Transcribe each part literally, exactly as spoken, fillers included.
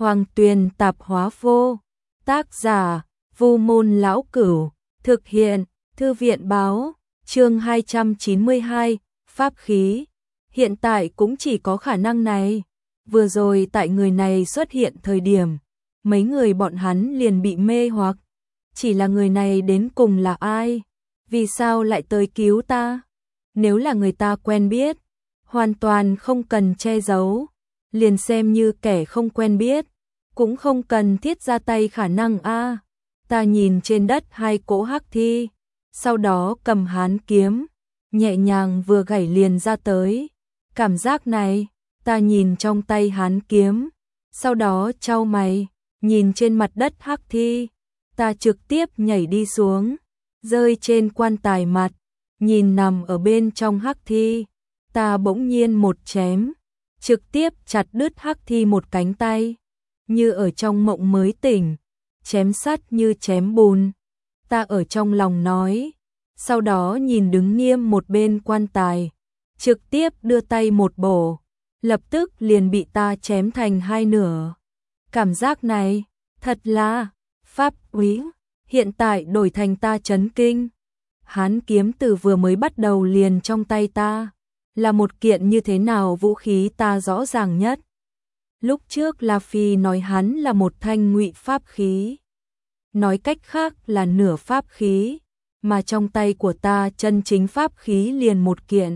Hoàng Tuyền Tạp Hóa Vô. Tác giả: Vu Môn Lão Cửu. Thực hiện: Thư viện Báo. Chương hai trăm chín mươi hai, Pháp khí. Hiện tại cũng chỉ có khả năng này. Vừa rồi tại người này xuất hiện thời điểm, mấy người bọn hắn liền bị mê hoặc. Chỉ là người này đến cùng là ai? Vì sao lại tới cứu ta? Nếu là người ta quen biết, hoàn toàn không cần che giấu, liền xem như kẻ không quen biết, cũng không cần thiết ra tay khả năng a. Ta nhìn trên đất hai cỗ hắc thi, sau đó cầm hán kiếm, nhẹ nhàng vừa gảy liền ra tới. Cảm giác này, ta nhìn trong tay hán kiếm, sau đó chau mày, nhìn trên mặt đất hắc thi, ta trực tiếp nhảy đi xuống, rơi trên quan tài mặt, nhìn nằm ở bên trong hắc thi, ta bỗng nhiên một chém, trực tiếp chặt đứt hắc thi một cánh tay, như ở trong mộng mới tỉnh, chém sắt như chém bùn. Ta ở trong lòng nói, sau đó nhìn đứng nghiêm một bên quan tài, trực tiếp đưa tay một bổ, lập tức liền bị ta chém thành hai nửa. Cảm giác này, thật là pháp úy, hiện tại đổi thành ta chấn kinh. Hán kiếm từ vừa mới bắt đầu liền trong tay ta, là một kiện như thế nào vũ khí ta rõ ràng nhất. Lúc trước La Phi nói hắn là một thanh ngụy pháp khí, nói cách khác là nửa pháp khí, mà trong tay của ta chân chính pháp khí liền một kiện.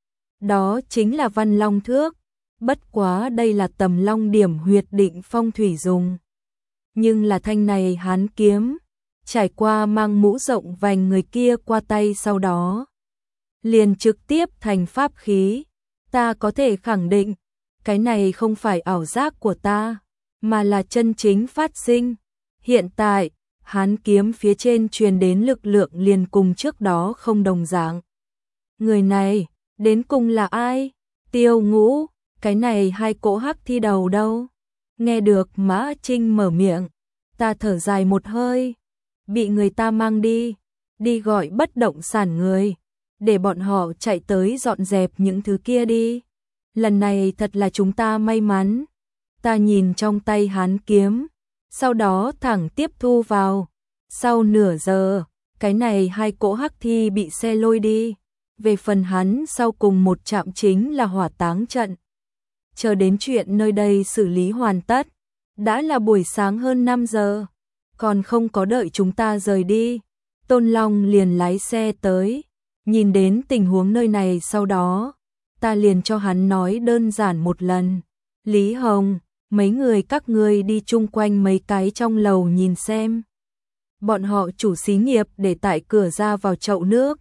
Đó chính là Văn Long Thước, bất quá đây là Tầm Long Điểm huyệt định phong thủy dùng. Nhưng là thanh này hán kiếm, trải qua mang mũ rộng vành người kia qua tay sau đó, liền trực tiếp thành pháp khí. Ta có thể khẳng định, cái này không phải ảo giác của ta, mà là chân chính phát sinh. Hiện tại, hán kiếm phía trên truyền đến lực lượng liền cùng trước đó không đồng dạng. Người này, đến cùng là ai? Tiêu Ngũ, cái này hai cỗ hắc thi đầu đâu? Nghe được Mã Trinh mở miệng, ta thở dài một hơi, bị người ta mang đi, đi gọi bất động sản người, để bọn họ chạy tới dọn dẹp những thứ kia đi. Lần này thật là chúng ta may mắn. Ta nhìn trong tay hán kiếm, sau đó thẳng tiếp thu vào. Sau nửa giờ, cái này hai cỗ hắc thi bị xe lôi đi. Về phần hắn sau cùng một trạm chính là hỏa táng trận. Chờ đến chuyện nơi đây xử lý hoàn tất, đã là buổi sáng hơn năm giờ, còn không có đợi chúng ta rời đi, Tôn Long liền lái xe tới. Nhìn đến tình huống nơi này sau đó, ta liền cho hắn nói đơn giản một lần. Lý Hồng, mấy người các ngươi đi chung quanh mấy cái trong lầu nhìn xem. Bọn họ chủ xí nghiệp để tại cửa ra vào chậu nước.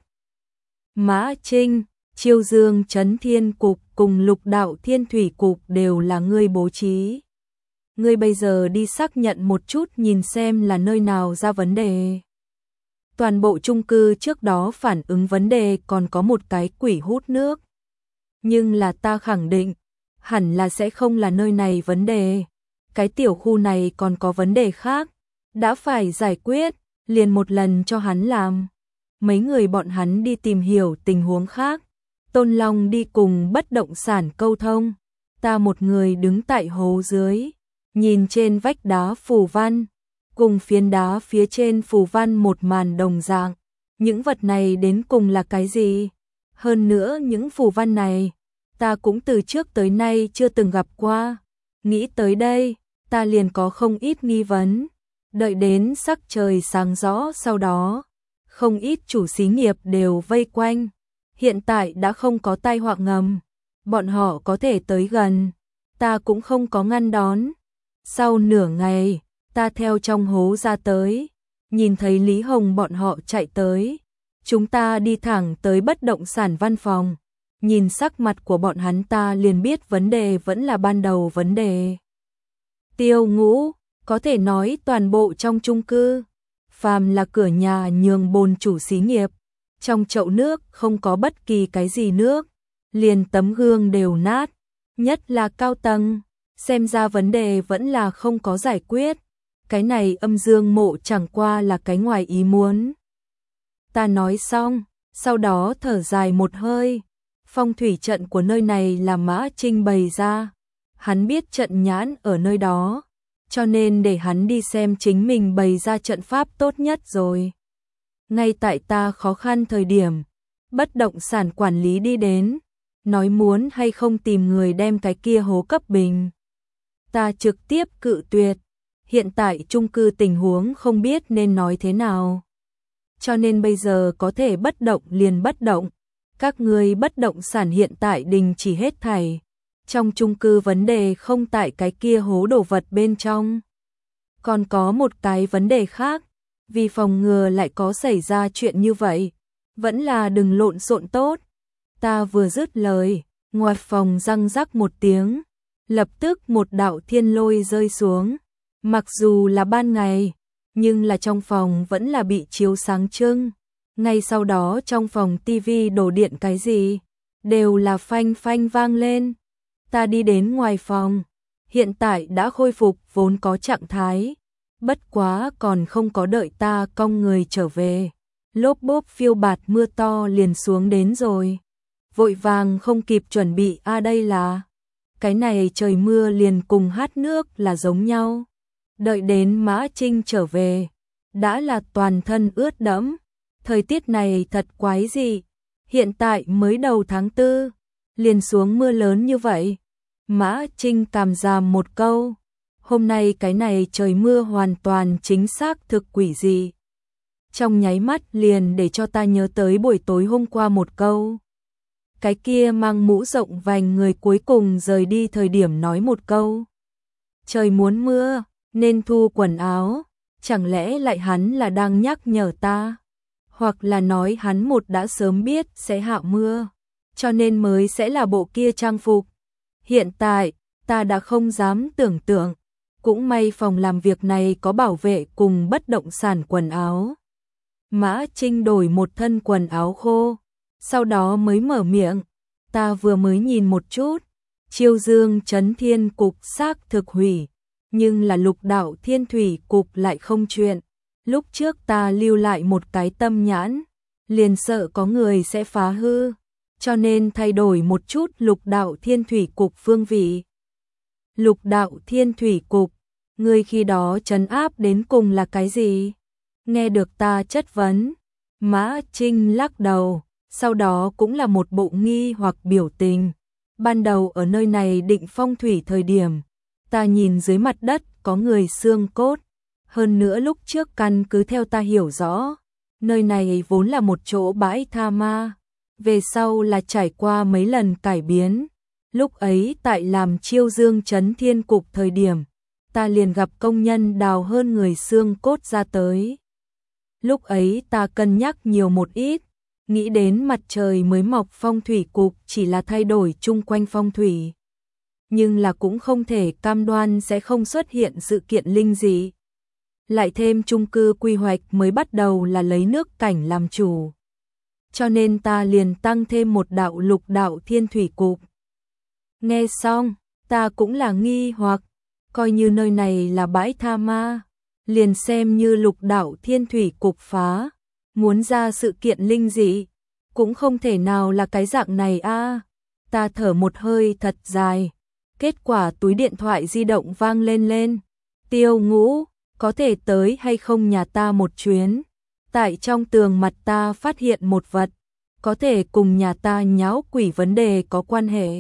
Mã Trinh, Chiêu Dương Trấn Thiên Cục cùng Lục Đạo Thiên Thủy Cục đều là ngươi bố trí. Ngươi bây giờ đi xác nhận một chút nhìn xem là nơi nào ra vấn đề. Toàn bộ chung cư trước đó phản ứng vấn đề còn có một cái quỷ hút nước. Nhưng là ta khẳng định, hẳn là sẽ không là nơi này vấn đề. Cái tiểu khu này còn có vấn đề khác, đã phải giải quyết, liền một lần cho hắn làm. Mấy người bọn hắn đi tìm hiểu tình huống khác. Tôn Long đi cùng bất động sản câu thông. Ta một người đứng tại hố dưới, nhìn trên vách đá phù văn, cùng phiến đá phía trên phù văn một màn đồng dạng. Những vật này đến cùng là cái gì? Hơn nữa những phù văn này, ta cũng từ trước tới nay chưa từng gặp qua. Nghĩ tới đây, ta liền có không ít nghi vấn. Đợi đến sắc trời sáng rõ sau đó, không ít chủ xí nghiệp đều vây quanh. Hiện tại đã không có tai họa ngầm, bọn họ có thể tới gần, ta cũng không có ngăn đón. Sau nửa ngày, ta theo trong hố ra tới, nhìn thấy Lý Hồng bọn họ chạy tới. Chúng ta đi thẳng tới bất động sản văn phòng, nhìn sắc mặt của bọn hắn ta liền biết vấn đề vẫn là ban đầu vấn đề. Tiêu Ngũ, có thể nói toàn bộ trong chung cư, phàm là cửa nhà nhường bồn chủ xí nghiệp, trong chậu nước không có bất kỳ cái gì nước, liền tấm gương đều nát, nhất là cao tầng, xem ra vấn đề vẫn là không có giải quyết. Cái này âm dương mộ chẳng qua là cái ngoài ý muốn. Ta nói xong, sau đó thở dài một hơi. Phong thủy trận của nơi này là Mã Trinh bày ra, hắn biết trận nhãn ở nơi đó, cho nên để hắn đi xem chính mình bày ra trận pháp tốt nhất rồi. Ngay tại ta khó khăn thời điểm, bất động sản quản lý đi đến, nói muốn hay không tìm người đem cái kia hố cấp bình. Ta trực tiếp cự tuyệt, hiện tại chung cư tình huống không biết nên nói thế nào. Cho nên bây giờ có thể bất động liền bất động, các người bất động sản hiện tại đình chỉ hết thảy. Trong chung cư vấn đề không tại cái kia hố đồ vật bên trong. Còn có một cái vấn đề khác, vì phòng ngừa lại có xảy ra chuyện như vậy, vẫn là đừng lộn xộn tốt. Ta vừa dứt lời, ngoài phòng răng rắc một tiếng, lập tức một đạo thiên lôi rơi xuống. Mặc dù là ban ngày, nhưng là trong phòng vẫn là bị chiếu sáng trưng. Ngay sau đó trong phòng tivi đổ điện cái gì, đều là phanh phanh vang lên. Ta đi đến ngoài phòng, hiện tại đã khôi phục vốn có trạng thái. Bất quá còn không có đợi ta cong người trở về, lốp bốp phiêu bạt mưa to liền xuống đến rồi. Vội vàng không kịp chuẩn bị, a à đây là, cái này trời mưa liền cùng hát nước là giống nhau. Đợi đến Mã Trinh trở về, đã là toàn thân ướt đẫm. Thời tiết này thật quái dị, hiện tại mới đầu tháng tư, liền xuống mưa lớn như vậy. Mã Trinh cảm giảm một câu, hôm nay cái này trời mưa hoàn toàn chính xác thực quỷ dị. Trong nháy mắt liền để cho ta nhớ tới buổi tối hôm qua một câu. Cái kia mang mũ rộng vành người cuối cùng rời đi thời điểm nói một câu. Trời muốn mưa, nên thu quần áo, chẳng lẽ lại hắn là đang nhắc nhở ta? Hoặc là nói hắn một đã sớm biết sẽ hạ mưa, cho nên mới sẽ là bộ kia trang phục. Hiện tại, ta đã không dám tưởng tượng, cũng may phòng làm việc này có bảo vệ cùng bất động sản quần áo. Mã Trinh đổi một thân quần áo khô, sau đó mới mở miệng, ta vừa mới nhìn một chút, Chiêu Dương Trấn Thiên Cục xác thực hủy, nhưng là Lục Đạo Thiên Thủy Cục lại không chuyện. Lúc trước ta lưu lại một cái tâm nhãn, liền sợ có người sẽ phá hư, cho nên thay đổi một chút Lục Đạo Thiên Thủy Cục phương vị. Lục Đạo Thiên Thủy Cục, ngươi khi đó trấn áp đến cùng là cái gì? Nghe được ta chất vấn, Mã Trinh lắc đầu, sau đó cũng là một bộ nghi hoặc biểu tình. Ban đầu ở nơi này định phong thủy thời điểm, ta nhìn dưới mặt đất có người xương cốt. Hơn nữa lúc trước căn cứ theo ta hiểu rõ, nơi này vốn là một chỗ bãi tha ma, về sau là trải qua mấy lần cải biến. Lúc ấy tại làm Chiêu Dương Trấn Thiên Cục thời điểm, ta liền gặp công nhân đào hơn người xương cốt ra tới. Lúc ấy ta cân nhắc nhiều một ít, nghĩ đến mặt trời mới mọc phong thủy cục chỉ là thay đổi chung quanh phong thủy. Nhưng là cũng không thể cam đoan sẽ không xuất hiện sự kiện linh dị. Lại thêm chung cư quy hoạch mới bắt đầu là lấy nước cảnh làm chủ. Cho nên ta liền tăng thêm một đạo Lục Đạo Thiên Thủy Cục. Nghe xong, ta cũng là nghi hoặc, coi như nơi này là bãi tha ma, liền xem như Lục Đạo Thiên Thủy Cục phá, muốn ra sự kiện linh dị, cũng không thể nào là cái dạng này a. À. Ta thở một hơi thật dài, kết quả túi điện thoại di động vang lên lên. Tiêu Ngũ, có thể tới hay không nhà ta một chuyến? Tại trong tường mặt ta phát hiện một vật, có thể cùng nhà ta nháo quỷ vấn đề có quan hệ.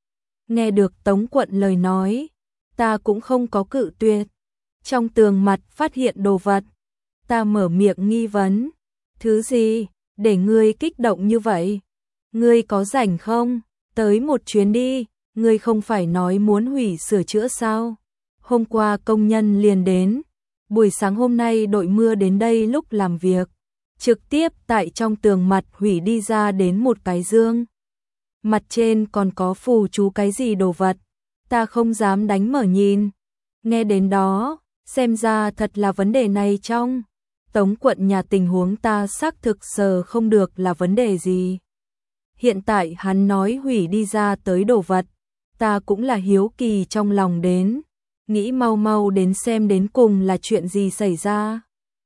Nghe được Tống Quận lời nói, ta cũng không có cự tuyệt. Trong tường mặt phát hiện đồ vật, ta mở miệng nghi vấn. Thứ gì, để ngươi kích động như vậy? Ngươi có rảnh không? Tới một chuyến đi, ngươi không phải nói muốn hủy sửa chữa sao? Hôm qua công nhân liền đến, buổi sáng hôm nay đội mưa đến đây lúc làm việc, trực tiếp tại trong tường mặt hủy đi ra đến một cái dương. Mặt trên còn có phù chú cái gì đồ vật, ta không dám đánh mở nhìn. Nghe đến đó, xem ra thật là vấn đề này trong Tống Quận nhà tình huống ta xác thực sờ không được là vấn đề gì. Hiện tại hắn nói hủy đi ra tới đồ vật, ta cũng là hiếu kỳ trong lòng đến, nghĩ mau mau đến xem đến cùng là chuyện gì xảy ra.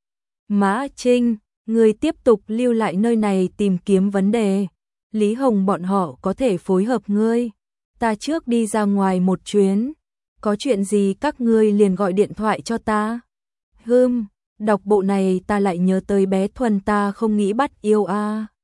Mã Trinh, người tiếp tục lưu lại nơi này tìm kiếm vấn đề, Lý Hồng bọn họ có thể phối hợp ngươi. Ta trước đi ra ngoài một chuyến, có chuyện gì các ngươi liền gọi điện thoại cho ta. Hừm, đọc bộ này ta lại nhớ tới bé Thuần ta không nghĩ bắt yêu a. À.